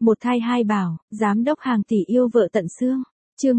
Một thai hai bảo, giám đốc hàng tỷ yêu vợ tận xương. Chương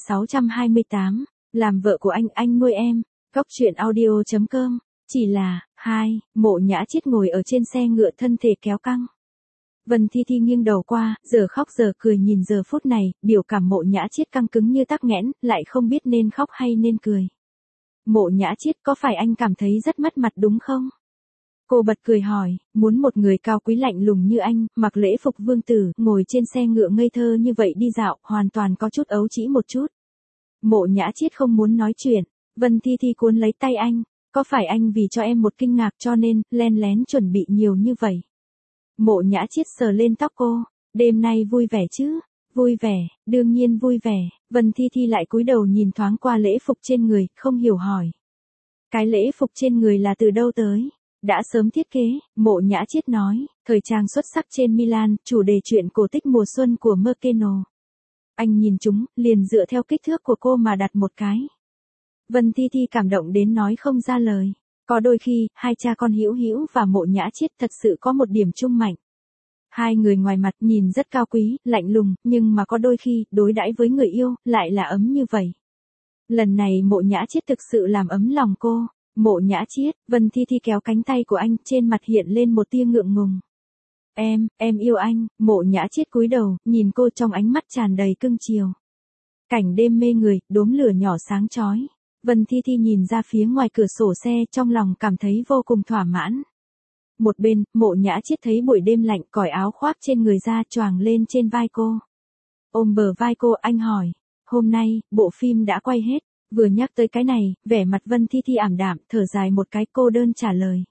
1628, làm vợ của anh nuôi em. Góc truyện audio.com. Chỉ là, Mộ Nhã Chiết ngồi ở trên xe ngựa thân thể kéo căng. Vân Thi Thi nghiêng đầu qua, giờ khóc giờ cười nhìn giờ phút này, biểu cảm Mộ Nhã Chiết căng cứng như tắc nghẽn, lại không biết nên khóc hay nên cười. Mộ Nhã Chiết, có phải anh cảm thấy rất mất mặt đúng không? Cô bật cười hỏi, muốn một người cao quý lạnh lùng như anh, mặc lễ phục vương tử, ngồi trên xe ngựa ngây thơ như vậy đi dạo, hoàn toàn có chút ấu trĩ một chút. Mộ Nhã Chiết không muốn nói chuyện. Vân Thi Thi cuốn lấy tay anh, có phải anh vì cho em một kinh ngạc cho nên, len lén chuẩn bị nhiều như vậy? Mộ Nhã Chiết sờ lên tóc cô, đêm nay vui vẻ chứ? Vui vẻ, đương nhiên vui vẻ. Vân Thi Thi lại cúi đầu nhìn thoáng qua lễ phục trên người, không hiểu hỏi. Cái lễ phục trên người là từ đâu tới? Đã sớm thiết kế, Mộ Nhã Chiết nói, thời trang xuất sắc trên Milan, chủ đề truyện cổ tích mùa xuân của Merceno. Anh nhìn chúng, liền dựa theo kích thước của cô mà đặt một cái. Vân Thi Thi cảm động đến nói không ra lời. Có đôi khi, hai cha con Hữu Hữu và Mộ Nhã Chiết thật sự có một điểm chung mạnh. Hai người ngoài mặt nhìn rất cao quý, lạnh lùng, nhưng mà có đôi khi, đối đãi với người yêu, lại là ấm như vậy. Lần này Mộ Nhã Chiết thực sự làm ấm lòng cô. Mộ Nhã Chiết, Vân Thi Thi kéo cánh tay của anh, trên mặt hiện lên một tia ngượng ngùng. Em yêu anh. Mộ Nhã Chiết cúi đầu, nhìn cô trong ánh mắt tràn đầy cưng chiều. Cảnh đêm mê người, đốm lửa nhỏ sáng chói. Vân Thi Thi nhìn ra phía ngoài cửa sổ xe, trong lòng cảm thấy vô cùng thỏa mãn. Một bên, Mộ Nhã Chiết thấy buổi đêm lạnh, cởi áo khoác trên người ra choàng lên trên vai cô. Ôm bờ vai cô, anh hỏi, hôm nay, bộ phim đã quay hết. Vừa nhắc tới cái này, vẻ mặt Vân Thi Thi ảm đạm, thở dài một cái, cô đơn trả lời.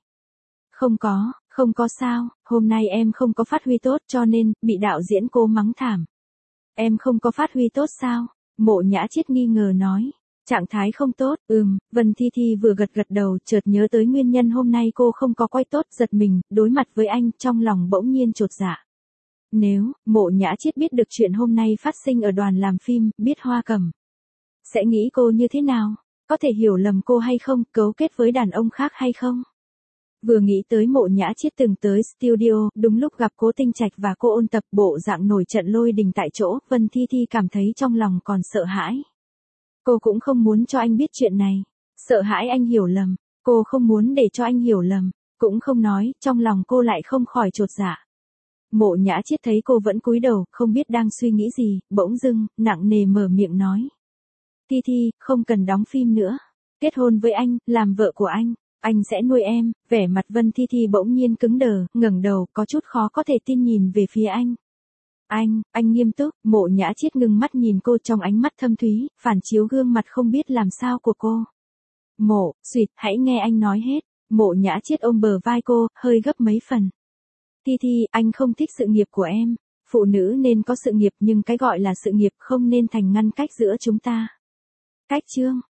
Không có sao, hôm nay em không có phát huy tốt cho nên, bị đạo diễn cô mắng thảm. Em không có phát huy tốt sao? Mộ Nhã Chiết nghi ngờ nói. Trạng thái không tốt, Vân Thi Thi vừa gật đầu, chợt nhớ tới nguyên nhân hôm nay cô không có quay tốt, giật mình, đối mặt với anh, trong lòng bỗng nhiên chột dạ. Nếu, Mộ Nhã Chiết biết được chuyện hôm nay phát sinh ở đoàn làm phim, biết Hoa Cẩm sẽ nghĩ cô như thế nào? Có thể hiểu lầm cô hay không, cấu kết với đàn ông khác hay không? Vừa nghĩ tới Mộ Nhã Chiết từng tới studio, đúng lúc gặp Cố Tinh Trạch và cô ôn tập bộ dạng nổi trận lôi đình tại chỗ, Vân Thi Thi cảm thấy trong lòng còn sợ hãi. Cô cũng không muốn cho anh biết chuyện này. Sợ hãi anh hiểu lầm. Cô không muốn để cho anh hiểu lầm. Cũng không nói, trong lòng cô lại không khỏi chột dạ. Mộ Nhã Chiết thấy cô vẫn cúi đầu, không biết đang suy nghĩ gì, bỗng dưng, nặng nề mở miệng nói. Thi Thi, không cần đóng phim nữa. Kết hôn với anh, làm vợ của anh sẽ nuôi em. Vẻ mặt Vân Thi Thi bỗng nhiên cứng đờ, ngẩng đầu, có chút khó có thể tin nhìn về phía anh. Anh nghiêm túc. Mộ Nhã Chiết ngưng mắt nhìn cô trong ánh mắt thâm thúy, phản chiếu gương mặt không biết làm sao của cô. Hãy nghe anh nói hết. Mộ Nhã Chiết ôm bờ vai cô, hơi gấp mấy phần. Thi Thi, anh không thích sự nghiệp của em. Phụ nữ nên có sự nghiệp nhưng cái gọi là sự nghiệp không nên thành ngăn cách giữa chúng ta. Cách chương.